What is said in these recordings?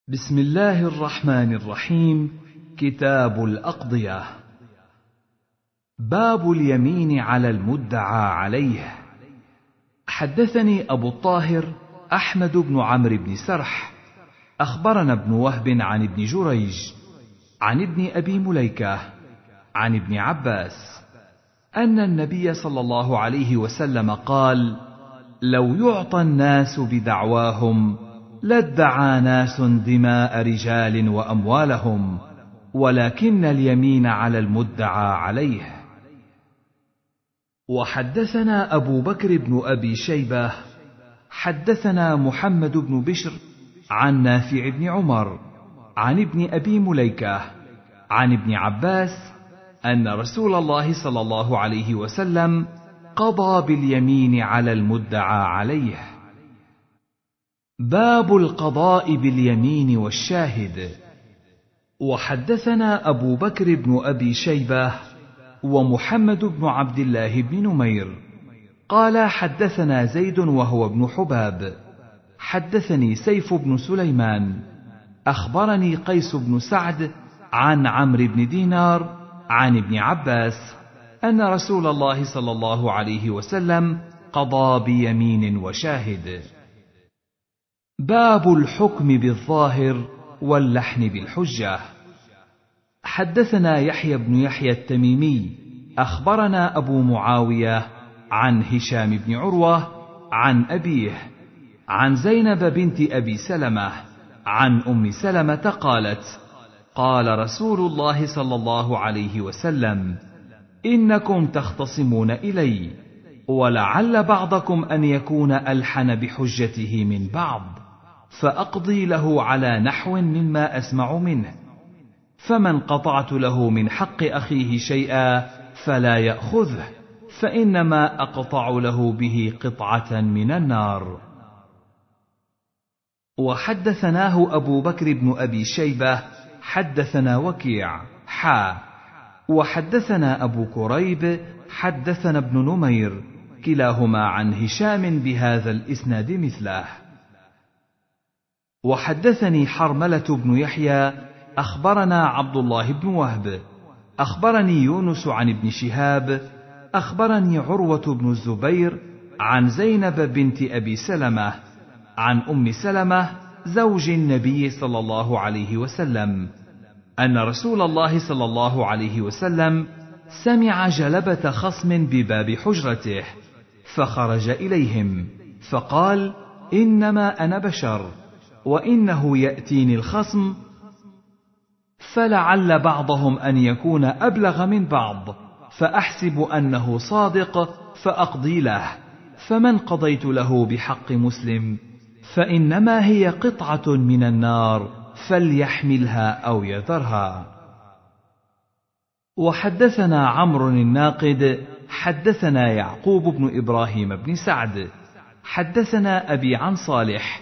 بسم الله الرحمن الرحيم. كتاب الأقضية. باب اليمين على المدعى عليه. حدثني أبو الطاهر أحمد بن عمرو بن سرح أخبرنا ابن وهب عن ابن جريج عن ابن أبي مليكة عن ابن عباس أن النبي صلى الله عليه وسلم قال: لو يعطى الناس بدعواهم لادعى ناس دماء رجال وأموالهم، ولكن اليمين على المدعى عليه. وحدثنا أبو بكر بن أبي شيبة حدثنا محمد بن بشر عن نافع بن عمر عن ابن أبي مليكة عن ابن عباس أن رسول الله صلى الله عليه وسلم قضى باليمين على المدعى عليه. باب القضاء باليمين والشاهد. وحدثنا أبو بكر بن أبي شيبة ومحمد بن عبد الله بن نمير قال: حدثنا زيد وهو ابن حباب حدثني سيف بن سليمان أخبرني قيس بن سعد عن عمرو بن دينار عن ابن عباس أن رسول الله صلى الله عليه وسلم قضى بيمين وشاهد. باب الحكم بالظاهر واللحن بالحجة. حدثنا يحيى بن يحيى التميمي أخبرنا أبو معاوية عن هشام بن عروة عن أبيه عن زينب بنت أبي سلمة عن أم سلمة قالت: قال رسول الله صلى الله عليه وسلم: إنكم تختصمون إلي، ولعل بعضكم أن يكون ألحن بحجته من بعض، فأقضي له على نحو مما أسمع منه، فمن قطعت له من حق أخيه شيئا فلا يأخذه، فإنما أقطع له به قطعة من النار. وحدثناه أبو بكر بن أبي شيبة حدثنا وكيع وحدثنا أبو كريب حدثنا ابن نمير كلاهما عن هشام بهذا الإسناد مثله. وحدثني حرملة بن يحيى أخبرنا عبد الله بن وهب أخبرني يونس عن ابن شهاب أخبرني عروة بن الزبير عن زينب بنت أبي سلمة عن أم سلمة زوج النبي صلى الله عليه وسلم أن رسول الله صلى الله عليه وسلم سمع جلبة خصم بباب حجرته، فخرج إليهم فقال: إنما أنا بشر، وإنه يأتيني الخصم، فلعل بعضهم أن يكون أبلغ من بعض، فأحسب أنه صادق فأقضي له، فمن قضيت له بحق مسلم فإنما هي قطعة من النار، فليحملها أو يذرها. وحدثنا عمرو الناقد حدثنا يعقوب بن إبراهيم بن سعد حدثنا أبي عن صالح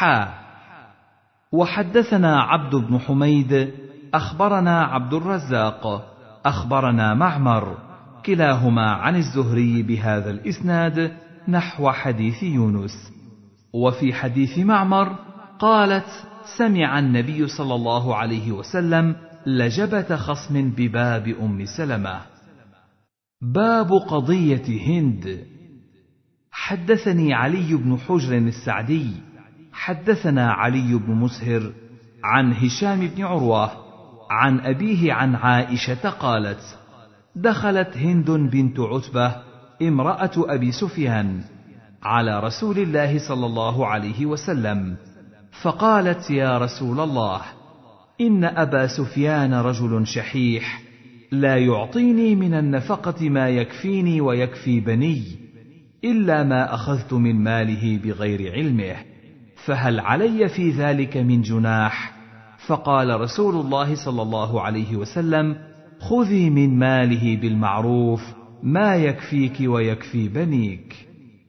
وحدثنا عبد بن حميد أخبرنا عبد الرزاق أخبرنا معمر كلاهما عن الزهري بهذا الإسناد نحو حديث يونس. وفي حديث معمر قالت: سمع النبي صلى الله عليه وسلم لجبة خصم بباب أم سلمة. باب قضية هند. حدثني علي بن حجر السعدي حدثنا علي بن مسهر عن هشام بن عروة عن أبيه عن عائشة قالت: دخلت هند بنت عتبة امرأة أبي سفيان على رسول الله صلى الله عليه وسلم، فقالت: يا رسول الله، إن أبا سفيان رجل شحيح لا يعطيني من النفقة ما يكفيني ويكفي بني، إلا ما أخذت من ماله بغير علمه، فهل علي في ذلك من جناح؟ فقال رسول الله صلى الله عليه وسلم: خذي من ماله بالمعروف ما يكفيك ويكفي بنيك.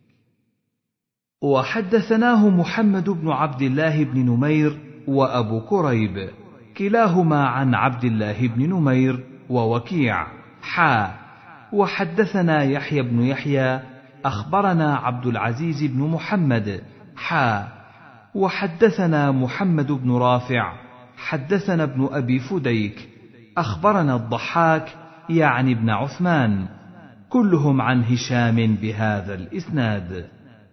وحدثناه محمد بن عبد الله بن نمير وأبو كريب كلاهما عن عبد الله بن نمير ووكيع وحدثنا يحيى بن يحيى أخبرنا عبد العزيز بن محمد وحدثنا محمد بن رافع حدثنا ابن أبي فديك أخبرنا الضحاك يعني ابن عثمان، كلهم عن هشام بهذا الإسناد.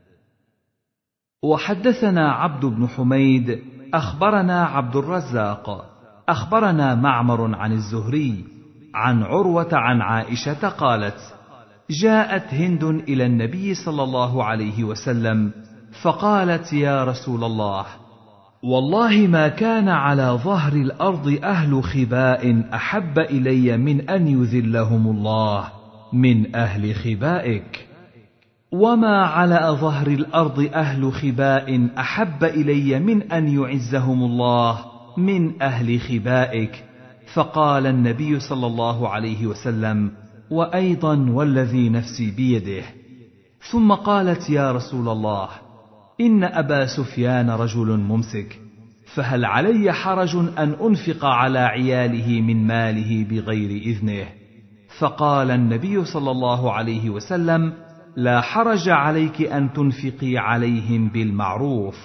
وحدثنا عبد بن حميد أخبرنا عبد الرزاق أخبرنا معمر عن الزهري عن عروة عن عائشة قالت: جاءت هند إلى النبي صلى الله عليه وسلم فقالت: يا رسول الله، والله ما كان على ظهر الأرض أهل خباء أحب إلي من أن يذلهم الله من أهل خبائك، وما على ظهر الأرض أهل خباء أحب إلي من أن يعزهم الله من أهل خبائك. فقال النبي صلى الله عليه وسلم: وأيضا والذي نفسي بيده. ثم قالت: يا رسول الله، إن أبا سفيان رجل ممسك، فهل علي حرج أن أنفق على عياله من ماله بغير إذنه؟ فقال النبي صلى الله عليه وسلم: لا حرج عليك أن تنفقي عليهم بالمعروف.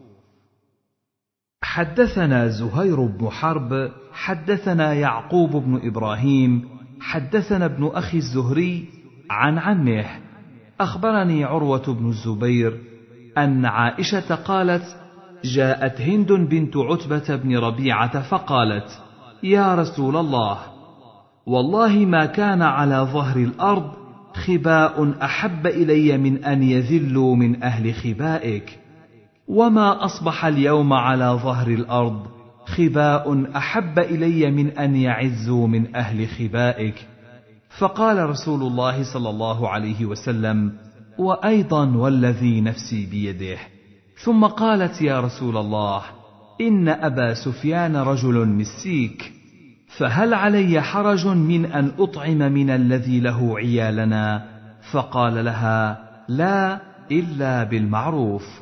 حدثنا زهير بن حرب حدثنا يعقوب بن إبراهيم حدثنا ابن أخي الزهري عن عمه أخبرني عروة بن الزبير أن عائشة قالت: جاءت هند بنت عتبة بن ربيعة فقالت: يا رسول الله، والله ما كان على ظهر الأرض خباء أحب إلي من أن يذلوا من أهل خبائك، وما أصبح اليوم على ظهر الأرض خباء أحب إلي من أن يعزوا من أهل خبائك. فقال رسول الله صلى الله عليه وسلم: وأيضا والذي نفسي بيده. ثم قالت: يا رسول الله، إن أبا سفيان رجل مسيك، فهل علي حرج من أن أطعم من الذي له عيالنا؟ فقال لها: لا، إلا بالمعروف.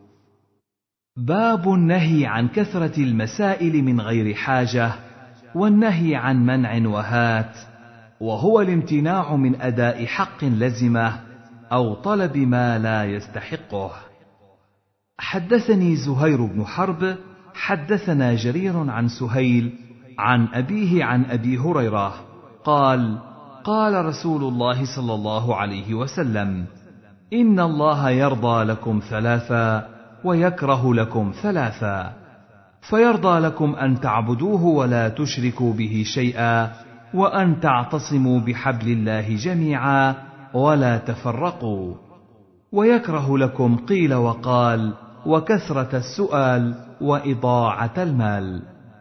باب النهي عن كثرة المسائل من غير حاجة، والنهي عن منع وهات، وهو الامتناع من أداء حق لزمه أو طلب ما لا يستحقه. حدثني زهير بن حرب حدثنا جرير عن سهيل عن أبيه عن أبي هريرة قال: قال رسول الله صلى الله عليه وسلم: إن الله يرضى لكم ثلاثا ويكره لكم ثلاثا، فيرضى لكم أن تعبدوه ولا تشركوا به شيئا، وأن تعتصموا بحبل الله جميعا ولا تفرقوا، ويكره لكم قيل وقال وكثرة السؤال وإضاعة المال.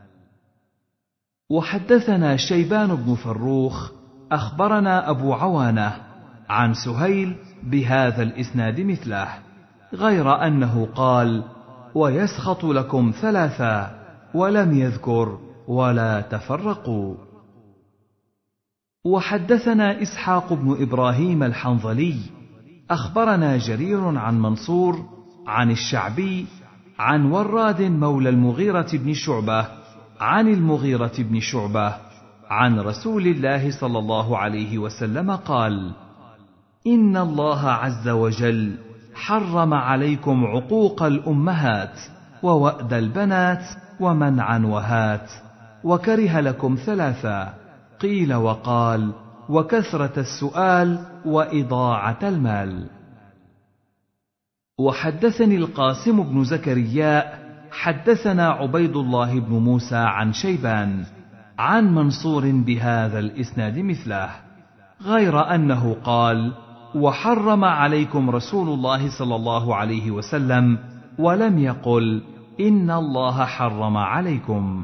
وحدثنا شيبان بن فروخ أخبرنا أبو عوانة عن سهيل بهذا الإسناد مثله، غير أنه قال: ويسخط لكم ثلاثا، ولم يذكر ولا تفرقوا. وحدثنا إسحاق بن إبراهيم الحنظلي أخبرنا جرير عن منصور عن الشعبي عن وراد مولى المغيرة بن شعبة عن المغيرة بن شعبة عن رسول الله صلى الله عليه وسلم قال: إن الله عز وجل حرم عليكم عقوق الأمهات ووأد البنات ومنعا وهات، وكره لكم ثلاثا، قيل وقال وكثرة السؤال وإضاعة المال. وحدثني القاسم بن زكريا حدثنا عبيد الله بن موسى عن شيبان عن منصور بهذا الإسناد مثله، غير أنه قال: وحرم عليكم رسول الله صلى الله عليه وسلم، ولم يقل إن الله حرم عليكم.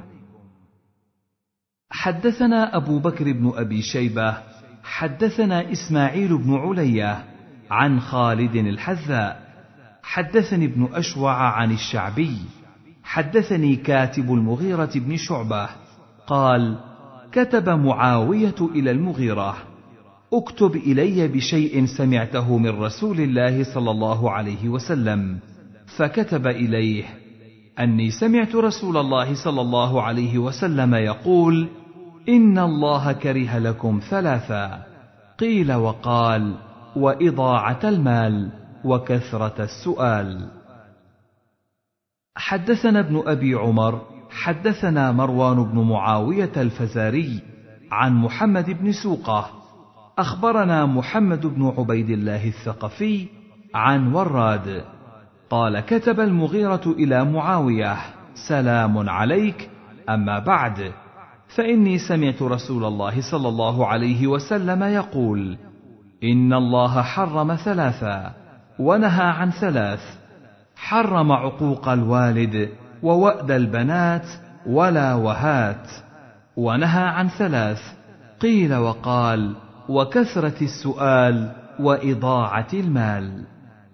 حدثنا أبو بكر بن أبي شيبة حدثنا إسماعيل بن علية عن خالد الحذاء حدثني ابن أشوع عن الشعبي حدثني كاتب المغيرة بن شعبة قال: كتب معاوية إلى المغيرة: اكتب إلي بشيء سمعته من رسول الله صلى الله عليه وسلم. فكتب إليه: أني سمعت رسول الله صلى الله عليه وسلم يقول: إن الله كره لكم ثلاثا، قيل وقال وإضاعة المال وكثرة السؤال. حدثنا ابن أبي عمر حدثنا مروان بن معاوية الفزاري عن محمد بن سوقة أخبرنا محمد بن عبيد الله الثقفي عن وراد قال كتب المغيرة إلى معاوية: سلام عليك، أما بعد، فإني سمعت رسول الله صلى الله عليه وسلم يقول: إن الله حرم ثلاثا ونهى عن ثلاث، حرم عقوق الوالد ووأد البنات ولا وهات، ونهى عن ثلاث، قيل وقال وكثرة السؤال وإضاعة المال.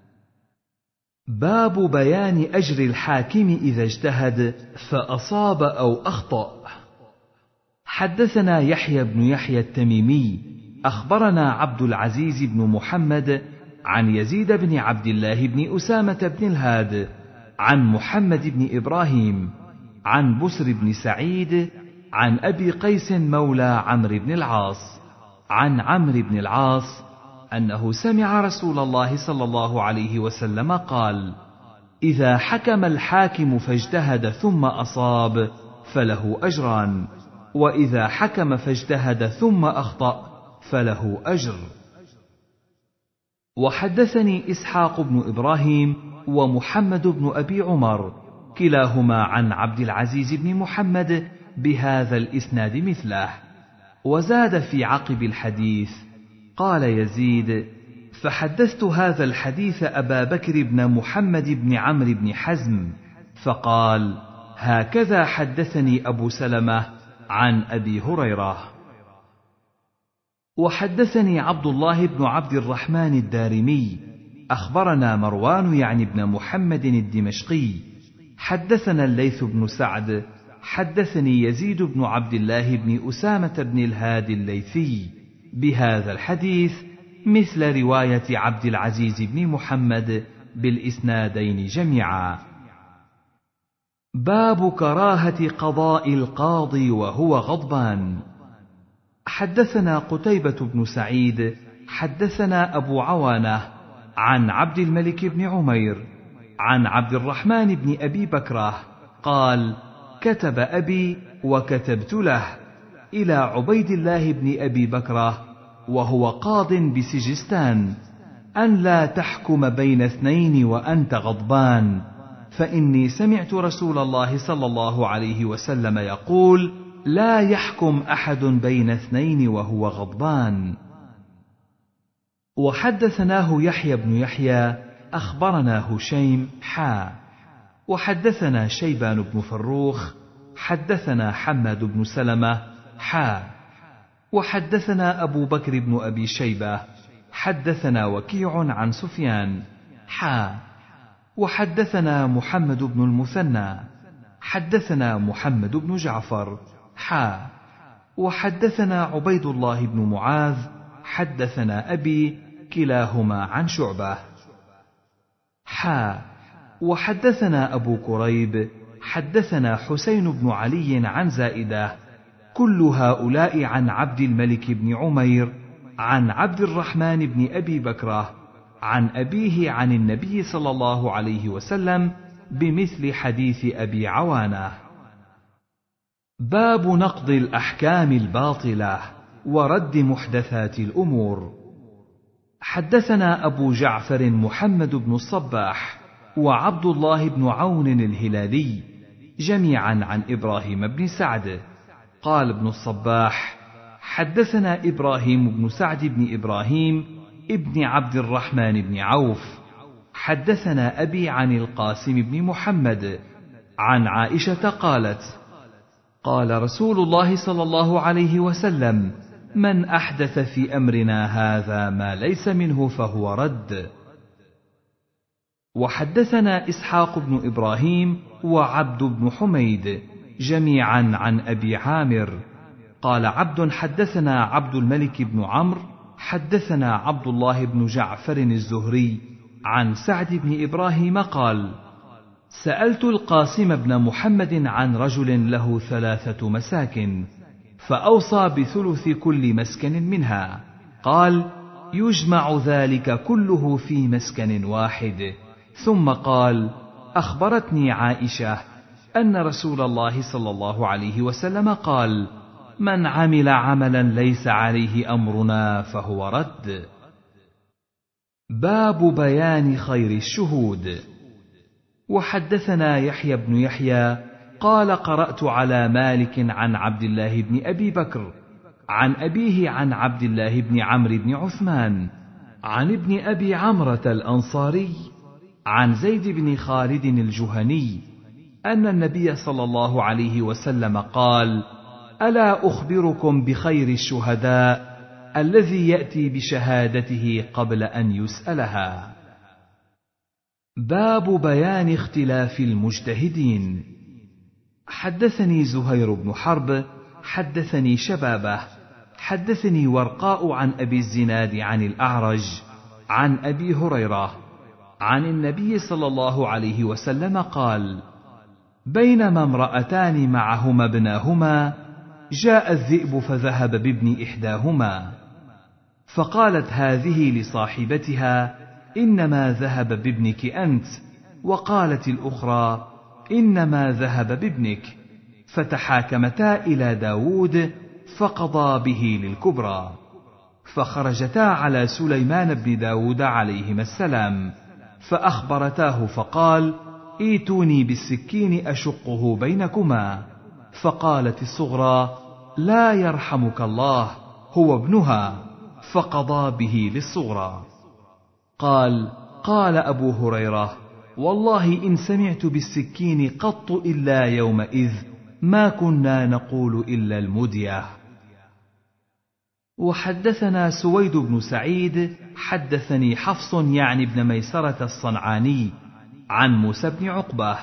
باب بيان أجر الحاكم إذا اجتهد فأصاب أو أخطأ. حدثنا يحيى بن يحيى التميمي أخبرنا عبد العزيز بن محمد عن يزيد بن عبد الله بن أسامة بن الهاد عن محمد بن إبراهيم عن بسر بن سعيد عن أبي قيس مولى عمرو بن العاص عن عمرو بن العاص أنه سمع رسول الله صلى الله عليه وسلم قال: إذا حكم الحاكم فاجتهد ثم أصاب فله أجران، وإذا حكم فاجتهد ثم أخطأ فله أجر. وحدثني إسحاق بن إبراهيم ومحمد بن أبي عمر كلاهما عن عبد العزيز بن محمد بهذا الإسناد مثله، وزاد في عقب الحديث. قال يزيد: فحدثت هذا الحديث أبا بكر بن محمد بن عمرو بن حزم، فقال: هكذا حدثني أبو سلمة عن أبي هريرة. وحدثني عبد الله بن عبد الرحمن الدارمي أخبرنا مروان يعني بن محمد الدمشقي حدثنا الليث بن سعد حدثني يزيد بن عبد الله بن أسامة بن الهادي الليثي بهذا الحديث مثل رواية عبد العزيز بن محمد بالإسنادين جميعا. باب كراهة قضاء القاضي وهو غضبان. حدثنا قتيبة بن سعيد حدثنا أبو عوانة عن عبد الملك بن عمير عن عبد الرحمن بن أبي بكرة قال: كتب أبي وكتبت له إلى عبيد الله بن أبي بكرة وهو قاض بسجستان أن لا تحكم بين اثنين وأنت غضبان، فإني سمعت رسول الله صلى الله عليه وسلم يقول: لا يحكم أحد بين اثنين وهو غضبان. وحدثناه يحيى بن يحيى أخبرنا هشيم وحدثنا شيبان بن فروخ حدثنا حماد بن سلمة وحدثنا أبو بكر بن أبي شيبة حدثنا وكيع عن سفيان وحدثنا محمد بن المثنى حدثنا محمد بن جعفر وحدثنا عبيد الله بن معاذ حدثنا أبي كلاهما عن شعبة وحدثنا أبو كريب حدثنا حسين بن علي عن زائدة كل هؤلاء عن عبد الملك بن عمير عن عبد الرحمن بن أبي بكرة عن أبيه عن النبي صلى الله عليه وسلم بمثل حديث أبي عوانة. باب نقض الأحكام الباطلة ورد محدثات الأمور. حدثنا أبو جعفر محمد بن الصباح وعبد الله بن عون الهلالي جميعا عن إبراهيم بن سعد قال ابن الصباح: حدثنا إبراهيم بن سعد بن إبراهيم ابن عبد الرحمن بن عوف حدثنا أبي عن القاسم بن محمد عن عائشة قالت: قال رسول الله صلى الله عليه وسلم: من أحدث في أمرنا هذا ما ليس منه فهو رد. وحدثنا إسحاق بن إبراهيم وعبد بن حميد جميعا عن أبي عامر قال عبد: حدثنا عبد الملك بن عمرو حدثنا عبد الله بن جعفر الزهري عن سعد بن إبراهيم قال: سألت القاسم بن محمد عن رجل له 3 مساكن فأوصى بثلث كل مسكن منها، قال: يجمع ذلك كله في مسكن واحد، ثم قال: أخبرتني عائشة أن رسول الله صلى الله عليه وسلم قال: من عمل عملا ليس عليه أمرنا فهو رد. باب بيان خير الشهود. وحدثنا يحيى بن يحيى قال: قرأت على مالك عن عبد الله بن أبي بكر عن أبيه عن عبد الله بن عمرو بن عثمان عن ابن أبي عمرة الأنصاري عن زيد بن خالد الجهني أن النبي صلى الله عليه وسلم قال: ألا أخبركم بخير الشهداء الذي يأتي بشهادته قبل أن يسألها. باب بيان اختلاف المجتهدين. حدثني زهير بن حرب حدثني شبابه حدثني ورقاء عن أبي الزناد عن الأعرج عن أبي هريرة عن النبي صلى الله عليه وسلم قال: بينما امرأتان معهما ابناهما جاء الذئب فذهب بابن إحداهما، فقالت هذه لصاحبتها: إنما ذهب بابنك أنت، وقالت الأخرى: إنما ذهب بابنك، فتحاكمتا إلى داود فقضى به للكبرى، فخرجتا على سليمان بن داود عليهما السلام فأخبرتاه فقال: ائتوني بالسكين أشقه بينكما، فقالت الصغرى: لا يرحمك الله، هو ابنها، فقضى به للصغرى. قال أبو هريرة: والله إن سمعت بالسكين قط إلا يومئذ ما كنا نقول إلا المدية. وحدثنا سويد بن سعيد حدثني حفص يعني بن ميسرة الصنعاني عن موسى بن عقبة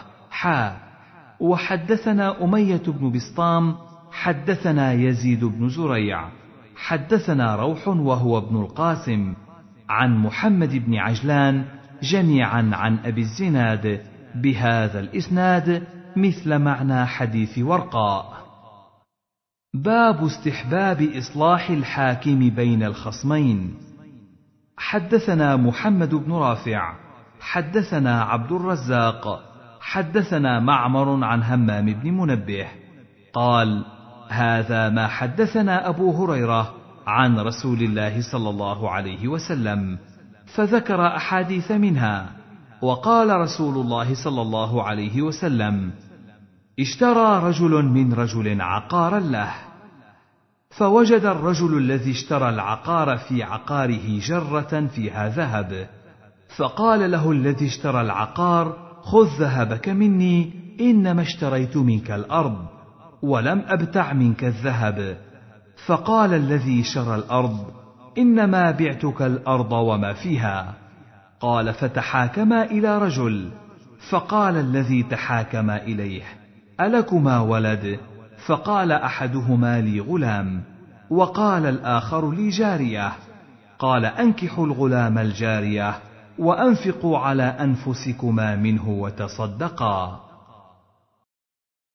وحدثنا أمية بن بسطام حدثنا يزيد بن زريع حدثنا روح وهو ابن القاسم عن محمد بن عجلان جميعا عن أبي الزناد بهذا الإسناد مثل معنى حديث ورقاء. باب استحباب إصلاح الحاكم بين الخصمين. حدثنا محمد بن رافع حدثنا عبد الرزاق حدثنا معمر عن همام بن منبه قال: هذا ما حدثنا أبو هريرة عن رسول الله صلى الله عليه وسلم، فذكر أحاديث منها، وقال رسول الله صلى الله عليه وسلم: اشترى رجل من رجل عقارا له، فوجد الرجل الذي اشترى العقار في عقاره جرة فيها ذهب، فقال له الذي اشترى العقار: خذ ذهبك مني، إنما اشتريت منك الأرض ولم أبتع منك الذهب. فقال الذي شرى الأرض: إنما بعتك الأرض وما فيها. قال: فتحاكما إلى رجل، فقال الذي تحاكما إليه: ألكما ولد؟ فقال أحدهما: لي غلام، وقال الآخر: لي جارية. قال: أنكحوا الغلام الجارية وأنفقوا على أنفسكما منه وتصدقا.